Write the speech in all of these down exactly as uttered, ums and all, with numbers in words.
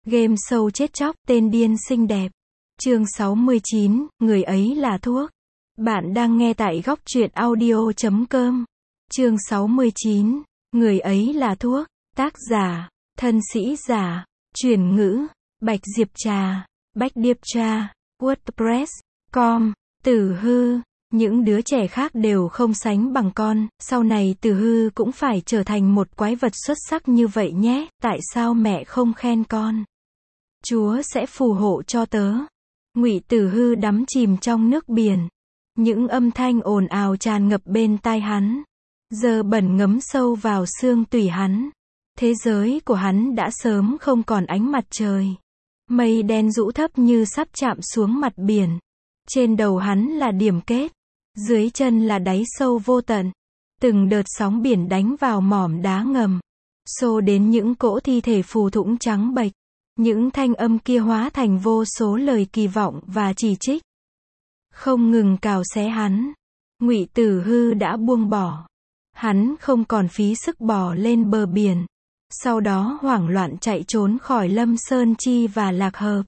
Game show chết chóc, tên điên xinh đẹp. Chương sáu mươi chín, người ấy là thuốc. Bạn đang nghe tại góc truyện audio chấm com. Chương sáu mươi chín, người ấy là thuốc. Tác giả, thân sĩ giả, chuyển ngữ, Bạch Diệp Trà, Bách Điệp Trà, WordPress chấm com. Tử Hư, những đứa trẻ khác đều không sánh bằng con, sau này Tử Hư cũng phải trở thành một quái vật xuất sắc như vậy nhé, tại sao mẹ không khen con? Chúa sẽ phù hộ cho tớ. Ngụy Tử Hư đắm chìm trong nước biển. Những âm thanh ồn ào tràn ngập bên tai hắn. Dơ bẩn ngấm sâu vào xương tủy hắn. Thế giới của hắn đã sớm không còn ánh mặt trời. Mây đen rũ thấp như sắp chạm xuống mặt biển. Trên đầu hắn là điểm kết. Dưới chân là đáy sâu vô tận. Từng đợt sóng biển đánh vào mỏm đá ngầm. Xô đến những cỗ thi thể phù thủng trắng bệch. Những thanh âm kia hóa thành vô số lời kỳ vọng và chỉ trích. Không ngừng cào xé hắn. Ngụy Tử Hư đã buông bỏ. Hắn không còn phí sức bò lên bờ biển. Sau đó hoảng loạn chạy trốn khỏi Lâm Sơn Chi và Lạc Hợp.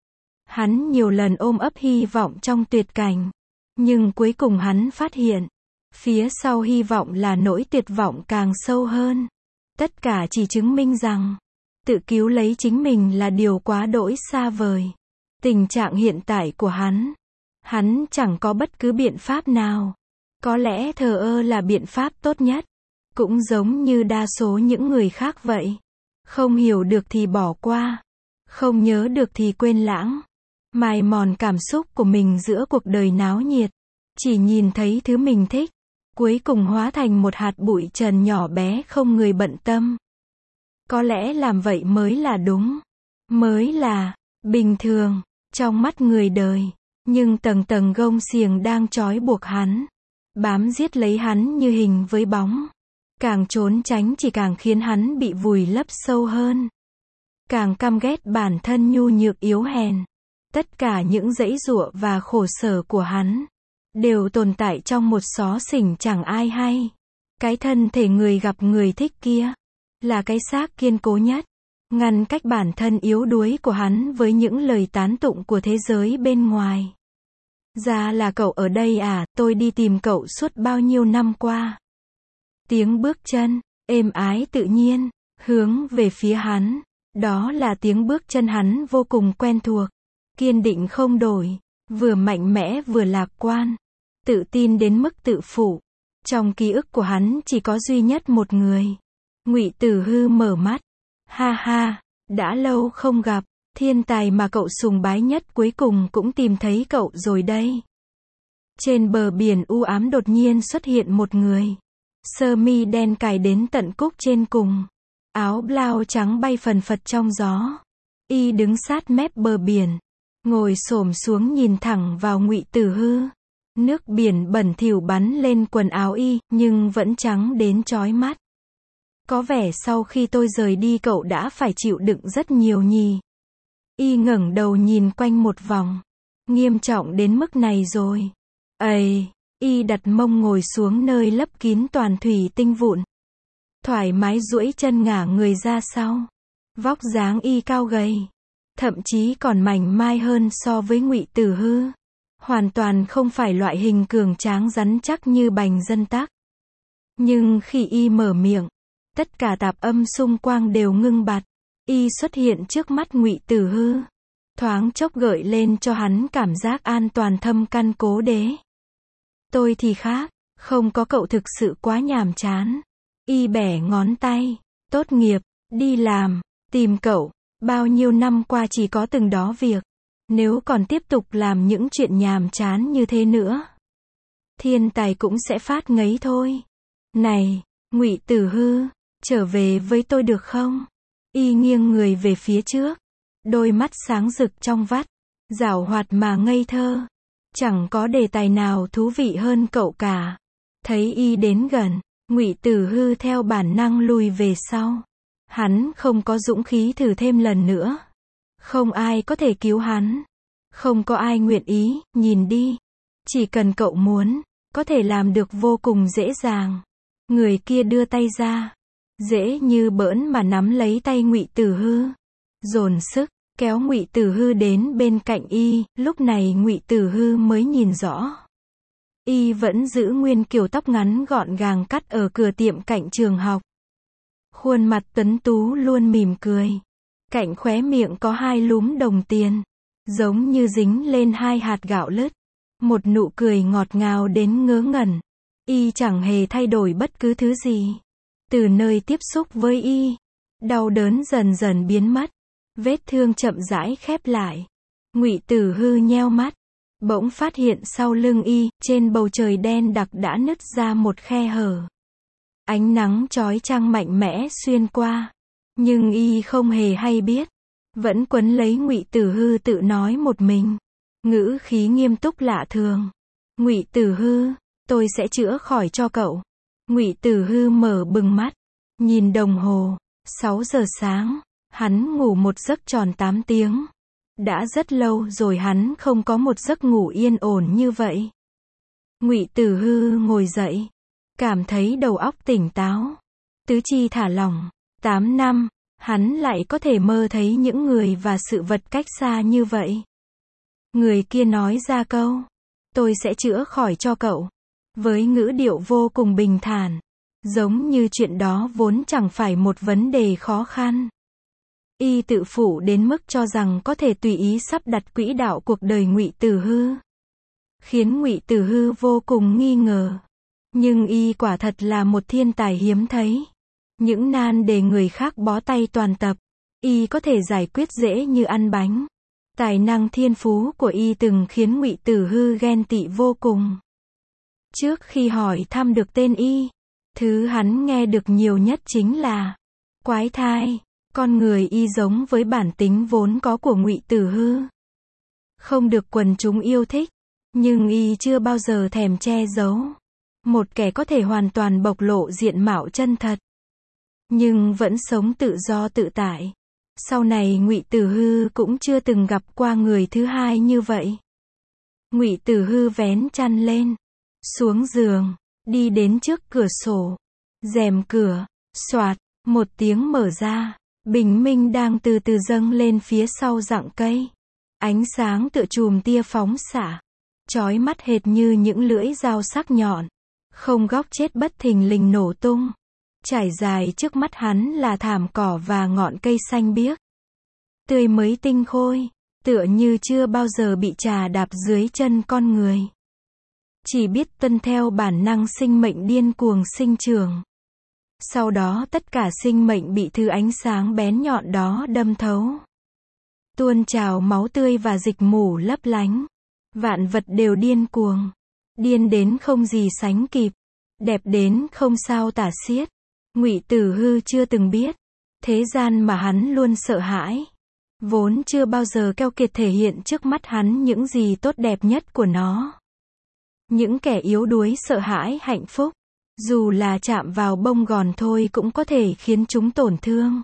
Hắn nhiều lần ôm ấp hy vọng trong tuyệt cảnh. Nhưng cuối cùng hắn phát hiện. Phía sau hy vọng là nỗi tuyệt vọng càng sâu hơn. Tất cả chỉ chứng minh rằng. Tự cứu lấy chính mình là điều quá đỗi xa vời. Tình trạng hiện tại của hắn. Hắn chẳng có bất cứ biện pháp nào. Có lẽ thờ ơ là biện pháp tốt nhất. Cũng giống như đa số những người khác vậy. Không hiểu được thì bỏ qua. Không nhớ được thì quên lãng. Mài mòn cảm xúc của mình giữa cuộc đời náo nhiệt. Chỉ nhìn thấy thứ mình thích. Cuối cùng hóa thành một hạt bụi trần nhỏ bé không người bận tâm. Có lẽ làm vậy mới là đúng. Mới là bình thường trong mắt người đời. Nhưng tầng tầng gông xiềng đang trói buộc hắn. Bám giết lấy hắn như hình với bóng. Càng trốn tránh chỉ càng khiến hắn bị vùi lấp sâu hơn. Càng căm ghét bản thân nhu nhược yếu hèn. Tất cả những dãy giụa và khổ sở của hắn. Đều tồn tại trong một xó xỉnh chẳng ai hay. Cái thân thể người gặp người thích kia. Là cái xác kiên cố nhất. Ngăn cách bản thân yếu đuối của hắn với những lời tán tụng của thế giới bên ngoài. Ra là cậu ở đây à, tôi đi tìm cậu suốt bao nhiêu năm qua. Tiếng bước chân, êm ái tự nhiên, hướng về phía hắn. Đó là tiếng bước chân hắn vô cùng quen thuộc. Kiên định không đổi, vừa mạnh mẽ vừa lạc quan. Tự tin đến mức tự phụ. Trong ký ức của hắn chỉ có duy nhất một người. Ngụy Tử Hư mở mắt. Ha ha, đã lâu không gặp, thiên tài mà cậu sùng bái nhất cuối cùng cũng tìm thấy cậu rồi đây. Trên bờ biển u ám đột nhiên xuất hiện một người. Sơ mi đen cài đến tận cúc trên cùng. Áo blau trắng bay phần phật trong gió. Y đứng sát mép bờ biển. Ngồi xổm xuống nhìn thẳng vào Ngụy Tử Hư. Nước biển bẩn thỉu bắn lên quần áo y, nhưng vẫn trắng đến chói mắt. Có vẻ sau khi tôi rời đi cậu đã phải chịu đựng rất nhiều nhỉ. Y ngẩng đầu nhìn quanh một vòng. Nghiêm trọng đến mức này rồi. Ây, y đặt mông ngồi xuống nơi lấp kín toàn thủy tinh vụn. Thoải mái duỗi chân ngả người ra sau. Vóc dáng y cao gầy. Thậm chí còn mảnh mai hơn so với Ngụy Tử Hư. Hoàn toàn không phải loại hình cường tráng rắn chắc như Bành Dân Tắc. Nhưng khi y mở miệng. Tất cả tạp âm xung quanh đều ngưng bặt. Y xuất hiện trước mắt Ngụy Tử Hư. Thoáng chốc gợi lên cho hắn cảm giác an toàn thâm căn cố đế. Tôi thì khác, không có cậu thực sự quá nhàm chán. Y bẻ ngón tay. Tốt nghiệp, đi làm, tìm cậu. Bao nhiêu năm qua chỉ có từng đó việc. Nếu còn tiếp tục làm những chuyện nhàm chán như thế nữa. Thiên tài cũng sẽ phát ngấy thôi. Này, Ngụy Tử Hư. Trở về với tôi được không? Y nghiêng người về phía trước. Đôi mắt sáng rực trong vắt. Giảo hoạt mà ngây thơ. Chẳng có đề tài nào thú vị hơn cậu cả. Thấy y đến gần. Ngụy Tử Hư theo bản năng lùi về sau. Hắn không có dũng khí thử thêm lần nữa. Không ai có thể cứu hắn. Không có ai nguyện ý, nhìn đi. Chỉ cần cậu muốn. Có thể làm được vô cùng dễ dàng. Người kia đưa tay ra. Dễ như bỡn mà nắm lấy tay Ngụy Tử Hư. dồn sức kéo Ngụy Tử Hư đến bên cạnh y, lúc này Ngụy Tử Hư mới nhìn rõ. Y vẫn giữ nguyên kiểu tóc ngắn gọn gàng cắt ở cửa tiệm cạnh trường học. Khuôn mặt tuấn tú luôn mỉm cười. Cạnh khóe miệng có hai lúm đồng tiền, giống như dính lên hai hạt gạo lứt. Một nụ cười ngọt ngào đến ngớ ngẩn. Y chẳng hề thay đổi bất cứ thứ gì. Từ nơi tiếp xúc với y, đau đớn dần dần biến mất. Vết thương chậm rãi khép lại. Ngụy Tử Hư nheo mắt, bỗng phát hiện sau lưng y, trên bầu trời đen đặc đã nứt ra một khe hở. Ánh nắng chói chang mạnh mẽ xuyên qua, nhưng y không hề hay biết, vẫn quấn lấy Ngụy Tử Hư tự nói một mình, ngữ khí nghiêm túc lạ thường. Ngụy Tử Hư, tôi sẽ chữa khỏi cho cậu. Ngụy Tử Hư mở bừng mắt, nhìn đồng hồ, sáu giờ sáng, hắn ngủ một giấc tròn tám tiếng. Đã rất lâu rồi hắn không có một giấc ngủ yên ổn như vậy. Ngụy Tử Hư ngồi dậy, cảm thấy đầu óc tỉnh táo, tứ chi thả lỏng. Tám năm, hắn lại có thể mơ thấy những người và sự vật cách xa như vậy. Người kia nói ra câu, tôi sẽ chữa khỏi cho cậu, với ngữ điệu vô cùng bình thản, giống như chuyện đó vốn chẳng phải một vấn đề khó khăn. Y tự phụ đến mức cho rằng có thể tùy ý sắp đặt quỹ đạo cuộc đời Ngụy Tử Hư, khiến Ngụy Tử Hư vô cùng nghi ngờ. Nhưng y quả thật là một thiên tài hiếm thấy. Những nan đề người khác bó tay toàn tập, y có thể giải quyết dễ như ăn bánh. Tài năng thiên phú của y từng khiến Ngụy Tử Hư ghen tị vô cùng. Trước khi hỏi thăm được tên y, thứ hắn nghe được nhiều nhất chính là quái thai. Con người y giống với bản tính vốn có của Ngụy Tử Hư, không được quần chúng yêu thích, nhưng y chưa bao giờ thèm che giấu. Một kẻ có thể hoàn toàn bộc lộ diện mạo chân thật, nhưng vẫn sống tự do tự tại. Sau này Ngụy Tử Hư cũng chưa từng gặp qua người thứ hai như vậy. Ngụy Tử Hư vén chăn lên, xuống giường, đi đến trước cửa sổ. Rèm cửa, xoạt, một tiếng mở ra. Bình minh đang từ từ dâng lên phía sau rặng cây. Ánh sáng tựa chùm tia phóng xạ, chói mắt hệt như những lưỡi dao sắc nhọn. Không góc chết bất thình lình nổ tung. Trải dài trước mắt hắn là thảm cỏ và ngọn cây xanh biếc, tươi mới tinh khôi, tựa như chưa bao giờ bị trà đạp dưới chân con người. Chỉ biết tuân theo bản năng sinh mệnh điên cuồng sinh trưởng. Sau đó tất cả sinh mệnh bị thứ ánh sáng bén nhọn đó đâm thấu. Tuôn trào máu tươi và dịch mù lấp lánh. Vạn vật đều điên cuồng. Điên đến không gì sánh kịp. Đẹp đến không sao tả xiết. Ngụy Tử Hư chưa từng biết. Thế gian mà hắn luôn sợ hãi, vốn chưa bao giờ keo kiệt thể hiện trước mắt hắn những gì tốt đẹp nhất của nó. Những kẻ yếu đuối sợ hãi hạnh phúc. Dù là chạm vào bông gòn thôi cũng có thể khiến chúng tổn thương.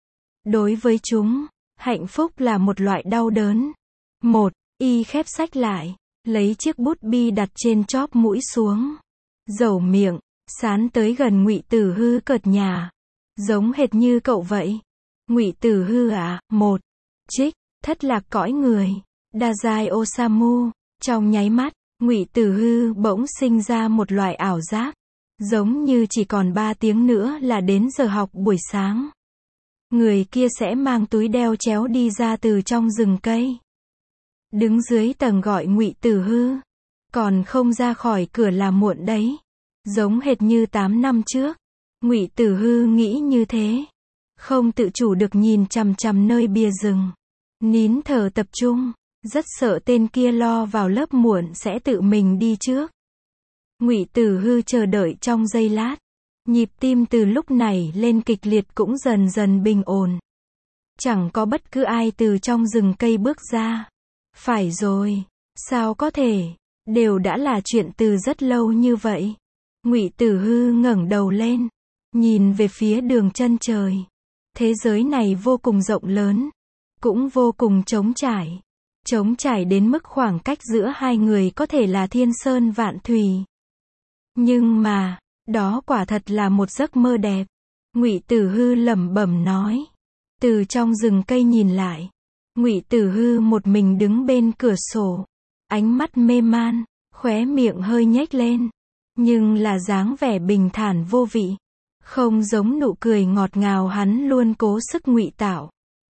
Đối với chúng, hạnh phúc là một loại đau đớn. Một, y khép sách lại, lấy chiếc bút bi đặt trên chóp mũi xuống. Dẩu miệng, sán tới gần Ngụy Tử Hư cợt nhả. Giống hệt như cậu vậy. Ngụy Tử Hư à, một, trích, thất lạc cõi người. Dazai Osamu. Trong nháy mắt, Ngụy Tử Hư bỗng sinh ra một loại ảo giác. Giống như chỉ còn ba tiếng nữa là đến giờ học buổi sáng. Người kia sẽ mang túi đeo chéo đi ra từ trong rừng cây. Đứng dưới tầng gọi Ngụy Tử Hư. Còn không ra khỏi cửa là muộn đấy. Giống hệt như tám năm trước. Ngụy Tử Hư nghĩ như thế. Không tự chủ được nhìn chằm chằm nơi bìa rừng. Nín thở tập trung. Rất sợ tên kia lo vào lớp muộn sẽ tự mình đi trước. Ngụy Tử Hư chờ đợi trong giây lát. Nhịp tim từ lúc này lên kịch liệt cũng dần dần bình ổn. Chẳng có bất cứ ai từ trong rừng cây bước ra. Phải rồi, sao có thể, đều đã là chuyện từ rất lâu như vậy. Ngụy Tử Hư ngẩng đầu lên, nhìn về phía đường chân trời. Thế giới này vô cùng rộng lớn, cũng vô cùng trống trải. Trống trải đến mức khoảng cách giữa hai người có thể là thiên sơn vạn thùy. Nhưng mà, đó quả thật là một giấc mơ đẹp. Ngụy Tử Hư lẩm bẩm nói. Từ trong rừng cây nhìn lại, Ngụy Tử Hư một mình đứng bên cửa sổ, ánh mắt mê man, khóe miệng hơi nhếch lên, nhưng là dáng vẻ bình thản vô vị, không giống nụ cười ngọt ngào hắn luôn cố sức ngụy tạo.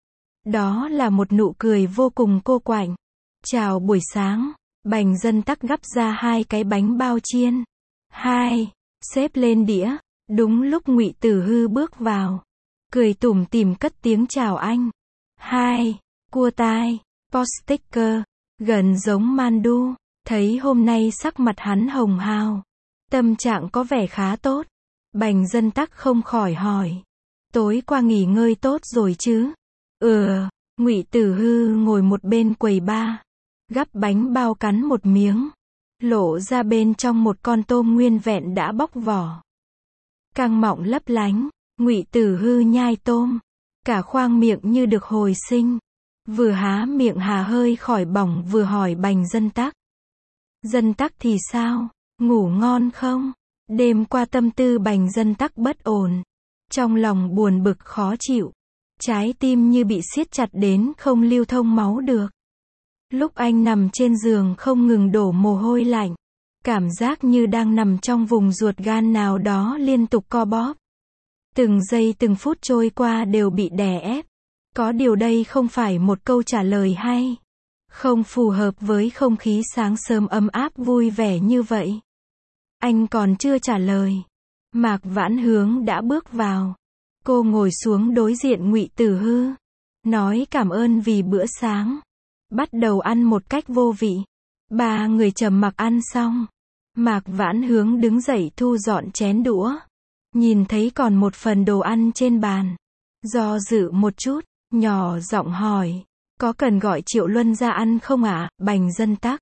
Đó là một nụ cười vô cùng cô quạnh. Chào buổi sáng, Bành Dân Tắc gắp ra hai cái bánh bao chiên. Hai, xếp lên đĩa, đúng lúc Ngụy Tử Hư bước vào, cười tủm tỉm cất tiếng chào anh. Hai, cua tai, posticker, gần giống Mandu, thấy hôm nay sắc mặt hắn hồng hào, tâm trạng có vẻ khá tốt. Bành Dân Tắc không khỏi hỏi, tối qua nghỉ ngơi tốt rồi chứ? Ừ, Ngụy Tử Hư ngồi một bên quầy bar, gắp bánh bao cắn một miếng, lộ ra bên trong một con tôm nguyên vẹn đã bóc vỏ. Căng mọng lấp lánh, Ngụy Tử Hư nhai tôm, cả khoang miệng như được hồi sinh, vừa há miệng hà hơi khỏi bỏng vừa hỏi Bành Dân Tắc. Dân Tắc thì sao, ngủ ngon không? Đêm qua tâm tư Bành Dân Tắc bất ổn, trong lòng buồn bực khó chịu, trái tim như bị siết chặt đến không lưu thông máu được. Lúc anh nằm trên giường không ngừng đổ mồ hôi lạnh, cảm giác như đang nằm trong vùng ruột gan nào đó liên tục co bóp. Từng giây từng phút trôi qua đều bị đè ép. Có điều đây không phải một câu trả lời hay, không phù hợp với không khí sáng sớm ấm áp vui vẻ như vậy. Anh còn chưa trả lời, Mạc Vãn Hướng đã bước vào. Cô ngồi xuống đối diện Ngụy Tử Hư, nói cảm ơn vì bữa sáng, bắt đầu ăn một cách vô vị. Ba người trầm mặc ăn xong, Mạc Vãn Hướng đứng dậy thu dọn chén đũa, nhìn thấy còn một phần đồ ăn trên bàn, do dự một chút, nhỏ giọng hỏi, có cần gọi Triệu Luân ra ăn không ạ? À? Bành Dân Tắc,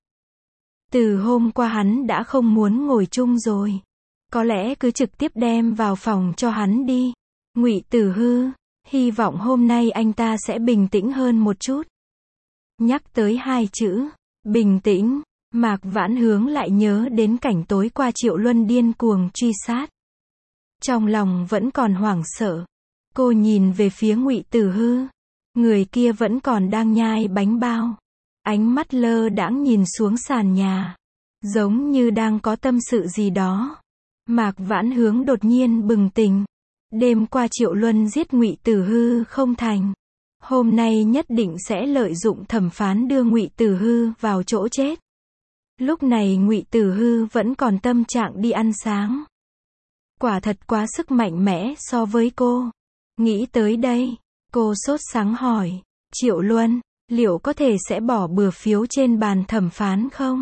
từ hôm qua hắn đã không muốn ngồi chung rồi, có lẽ cứ trực tiếp đem vào phòng cho hắn đi. Ngụy Tử Hư, hy vọng hôm nay anh ta sẽ bình tĩnh hơn một chút. Nhắc tới hai chữ, bình tĩnh, Mạc Vãn Hướng lại nhớ đến cảnh tối qua Triệu Luân điên cuồng truy sát. Trong lòng vẫn còn hoảng sợ, cô nhìn về phía Ngụy Tử Hư, người kia vẫn còn đang nhai bánh bao, ánh mắt lơ đãng nhìn xuống sàn nhà, giống như đang có tâm sự gì đó. Mạc Vãn Hướng đột nhiên bừng tỉnh, đêm qua Triệu Luân giết Ngụy Tử Hư không thành, hôm nay nhất định sẽ lợi dụng thẩm phán đưa Ngụy Tử Hư vào chỗ chết. Lúc này Ngụy Tử Hư vẫn còn tâm trạng đi ăn sáng. Quả thật quá sức mạnh mẽ so với cô. Nghĩ tới đây, cô sốt sắng hỏi, Triệu Luân, liệu có thể sẽ bỏ bừa phiếu trên bàn thẩm phán không?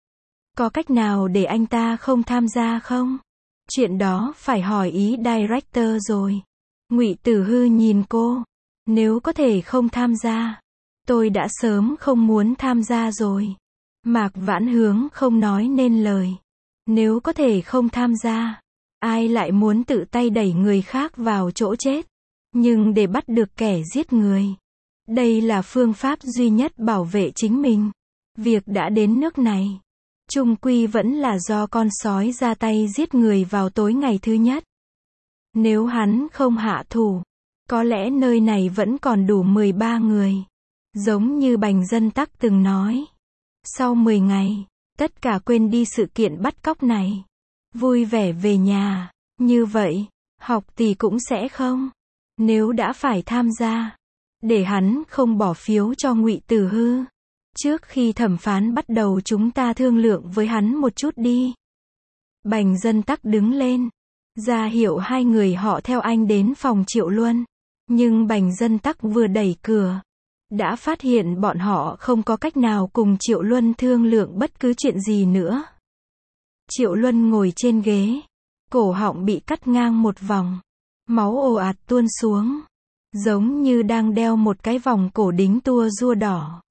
Có cách nào để anh ta không tham gia không? Chuyện đó phải hỏi ý director rồi. Ngụy Tử Hư nhìn cô, nếu có thể không tham gia, tôi đã sớm không muốn tham gia rồi. Mạc Vãn Hướng không nói nên lời. Nếu có thể không tham gia, ai lại muốn tự tay đẩy người khác vào chỗ chết? Nhưng để bắt được kẻ giết người, đây là phương pháp duy nhất bảo vệ chính mình. Việc đã đến nước này, chung quy vẫn là do con sói ra tay giết người vào tối ngày thứ nhất. Nếu hắn không hạ thủ, có lẽ nơi này vẫn còn đủ mười ba người. Giống như Bành Dân Tắc từng nói. Sau mười ngày, tất cả quên đi sự kiện bắt cóc này. Vui vẻ về nhà. Như vậy, học tỷ cũng sẽ không. Nếu đã phải tham gia, để hắn không bỏ phiếu cho Ngụy Tử Hư. Trước khi thẩm phán bắt đầu chúng ta thương lượng với hắn một chút đi. Bành Dân Tắc đứng lên, ra hiệu hai người họ theo anh đến phòng Triệu Luân. Nhưng Bành Dân Tắc vừa đẩy cửa, đã phát hiện bọn họ không có cách nào cùng Triệu Luân thương lượng bất cứ chuyện gì nữa. Triệu Luân ngồi trên ghế, cổ họng bị cắt ngang một vòng, máu ồ ạt tuôn xuống, giống như đang đeo một cái vòng cổ đính tua rua đỏ.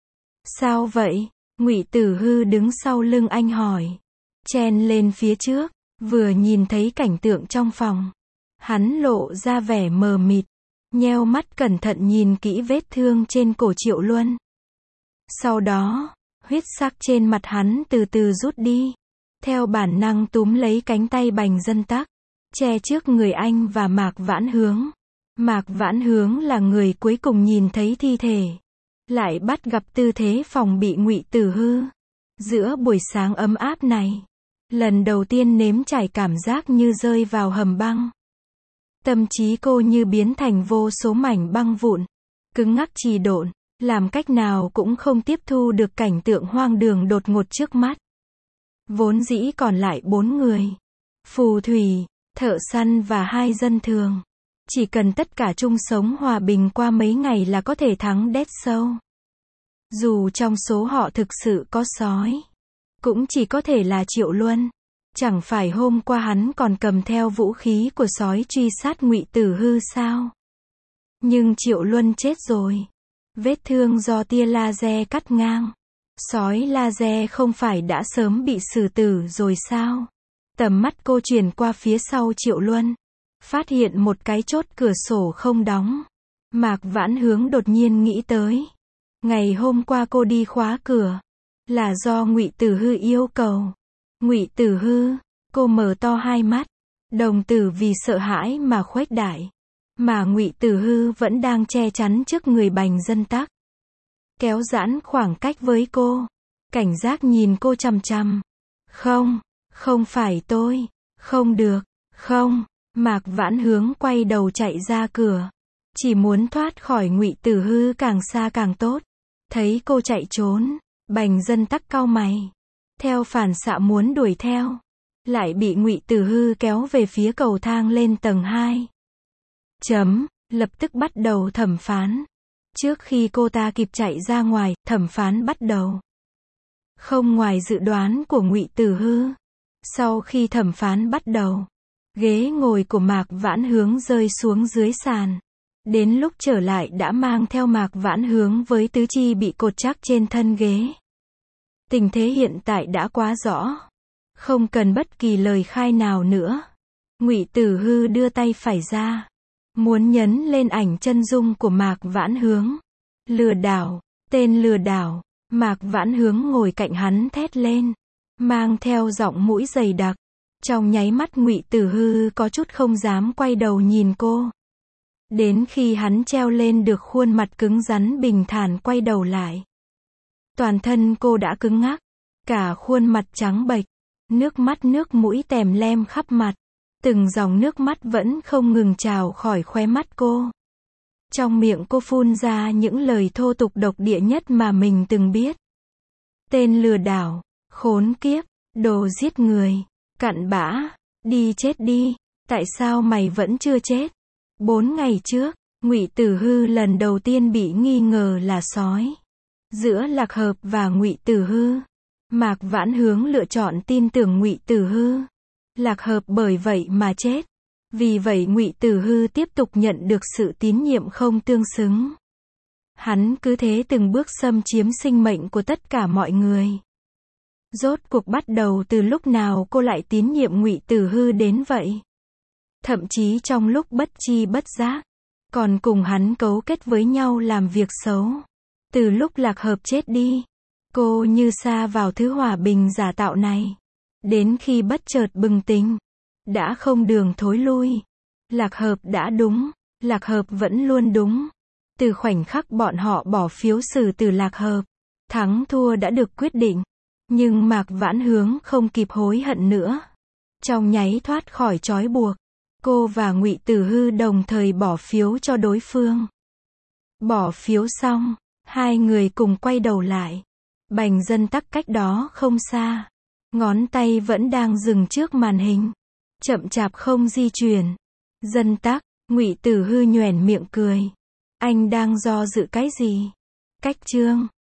Sao vậy? Ngụy Tử Hư đứng sau lưng anh hỏi. Chen lên phía trước, vừa nhìn thấy cảnh tượng trong phòng, hắn lộ ra vẻ mờ mịt, nheo mắt cẩn thận nhìn kỹ vết thương trên cổ Triệu Luân. Sau đó, huyết sắc trên mặt hắn từ từ rút đi, theo bản năng túm lấy cánh tay Bành Dân Tắc, che trước người anh và Mạc Vãn Hướng. Mạc Vãn Hướng là người cuối cùng nhìn thấy thi thể, lại bắt gặp tư thế phòng bị Ngụy Tử Hư. Giữa buổi sáng ấm áp này, lần đầu tiên nếm trải cảm giác như rơi vào hầm băng. Tâm trí cô như biến thành vô số mảnh băng vụn, cứng ngắc trì độn, làm cách nào cũng không tiếp thu được cảnh tượng hoang đường đột ngột trước mắt. Vốn dĩ còn lại bốn người, phù thủy, thợ săn và hai dân thường. Chỉ cần tất cả chung sống hòa bình qua mấy ngày là có thể thắng Dead Show. Dù trong số họ thực sự có sói, cũng chỉ có thể là Triệu Luân. Chẳng phải hôm qua hắn còn cầm theo vũ khí của sói truy sát Ngụy Tử Hư sao? Nhưng Triệu Luân chết rồi. Vết thương do tia laser cắt ngang. Sói laser không phải đã sớm bị xử tử rồi sao? Tầm mắt cô chuyển qua phía sau Triệu Luân, phát hiện một cái chốt cửa sổ không đóng. Mạc Vãn Hướng đột nhiên nghĩ tới, ngày hôm qua cô đi khóa cửa, là do Ngụy Tử Hư yêu cầu. Ngụy Tử Hư, cô mở to hai mắt, đồng tử vì sợ hãi mà khuếch đại. Mà Ngụy Tử Hư vẫn đang che chắn trước người Bành Dân Tắc, kéo giãn khoảng cách với cô, cảnh giác nhìn cô chằm chằm. Không, không phải tôi, không được, không. Mạc Vãn Hướng quay đầu chạy ra cửa, chỉ muốn thoát khỏi Ngụy Tử Hư càng xa càng tốt. Thấy cô chạy trốn, Bành Dân Tắc cau mày, theo phản xạ muốn đuổi theo, lại bị Ngụy Tử Hư kéo về phía cầu thang lên tầng hai. Chấm, lập tức bắt đầu thẩm phán. Trước khi cô ta kịp chạy ra ngoài, thẩm phán bắt đầu. Không ngoài dự đoán của Ngụy Tử Hư, sau khi thẩm phán bắt đầu, ghế ngồi của Mạc Vãn Hướng rơi xuống dưới sàn. Đến lúc trở lại đã mang theo Mạc Vãn Hướng với tứ chi bị cột chắc trên thân ghế. Tình thế hiện tại đã quá rõ, không cần bất kỳ lời khai nào nữa. Ngụy Tử Hư đưa tay phải ra, muốn nhấn lên ảnh chân dung của Mạc Vãn Hướng. Lừa đảo, tên lừa đảo. Mạc Vãn Hướng ngồi cạnh hắn thét lên, mang theo giọng mũi dày đặc. Trong nháy mắt Ngụy Tử Hư có chút không dám quay đầu nhìn cô. Đến khi hắn treo lên được khuôn mặt cứng rắn bình thản quay đầu lại, toàn thân cô đã cứng ngắc, cả khuôn mặt trắng bệch, nước mắt nước mũi tèm lem khắp mặt, từng dòng nước mắt vẫn không ngừng trào khỏi khóe mắt cô. Trong miệng cô phun ra những lời thô tục độc địa nhất mà mình từng biết. Tên lừa đảo, khốn kiếp, đồ giết người, cặn bã, đi chết đi, tại sao mày vẫn chưa chết? Bốn ngày trước, Ngụy Tử Hư lần đầu tiên bị nghi ngờ là sói. Giữa Lạc Hợp và Ngụy Tử Hư, Mạc Vãn Hướng lựa chọn tin tưởng Ngụy Tử Hư. Lạc Hợp bởi vậy mà chết. Vì vậy Ngụy Tử Hư tiếp tục nhận được sự tín nhiệm không tương xứng. Hắn cứ thế từng bước xâm chiếm sinh mệnh của tất cả mọi người. Rốt cuộc bắt đầu từ lúc nào cô lại tín nhiệm Ngụy Tử Hư đến vậy? Thậm chí trong lúc bất chi bất giác, còn cùng hắn cấu kết với nhau làm việc xấu. Từ lúc Lạc Hợp chết đi, cô như sa vào thứ hòa bình giả tạo này. Đến khi bất chợt bừng tỉnh, đã không đường thối lui. Lạc Hợp đã đúng, Lạc Hợp vẫn luôn đúng. Từ khoảnh khắc bọn họ bỏ phiếu xử từ Lạc Hợp, thắng thua đã được quyết định. Nhưng Mạc Vãn Hướng không kịp hối hận nữa. Trong nháy thoát khỏi trói buộc, cô và Ngụy Tử Hư đồng thời bỏ phiếu cho đối phương. Bỏ phiếu xong, hai người cùng quay đầu lại. Bành Dân Tắc cách đó không xa, ngón tay vẫn đang dừng trước màn hình, chậm chạp không di chuyển. Dân Tắc, Ngụy Tử Hư nhoẻn miệng cười. Anh đang do dự cái gì? Cách chương.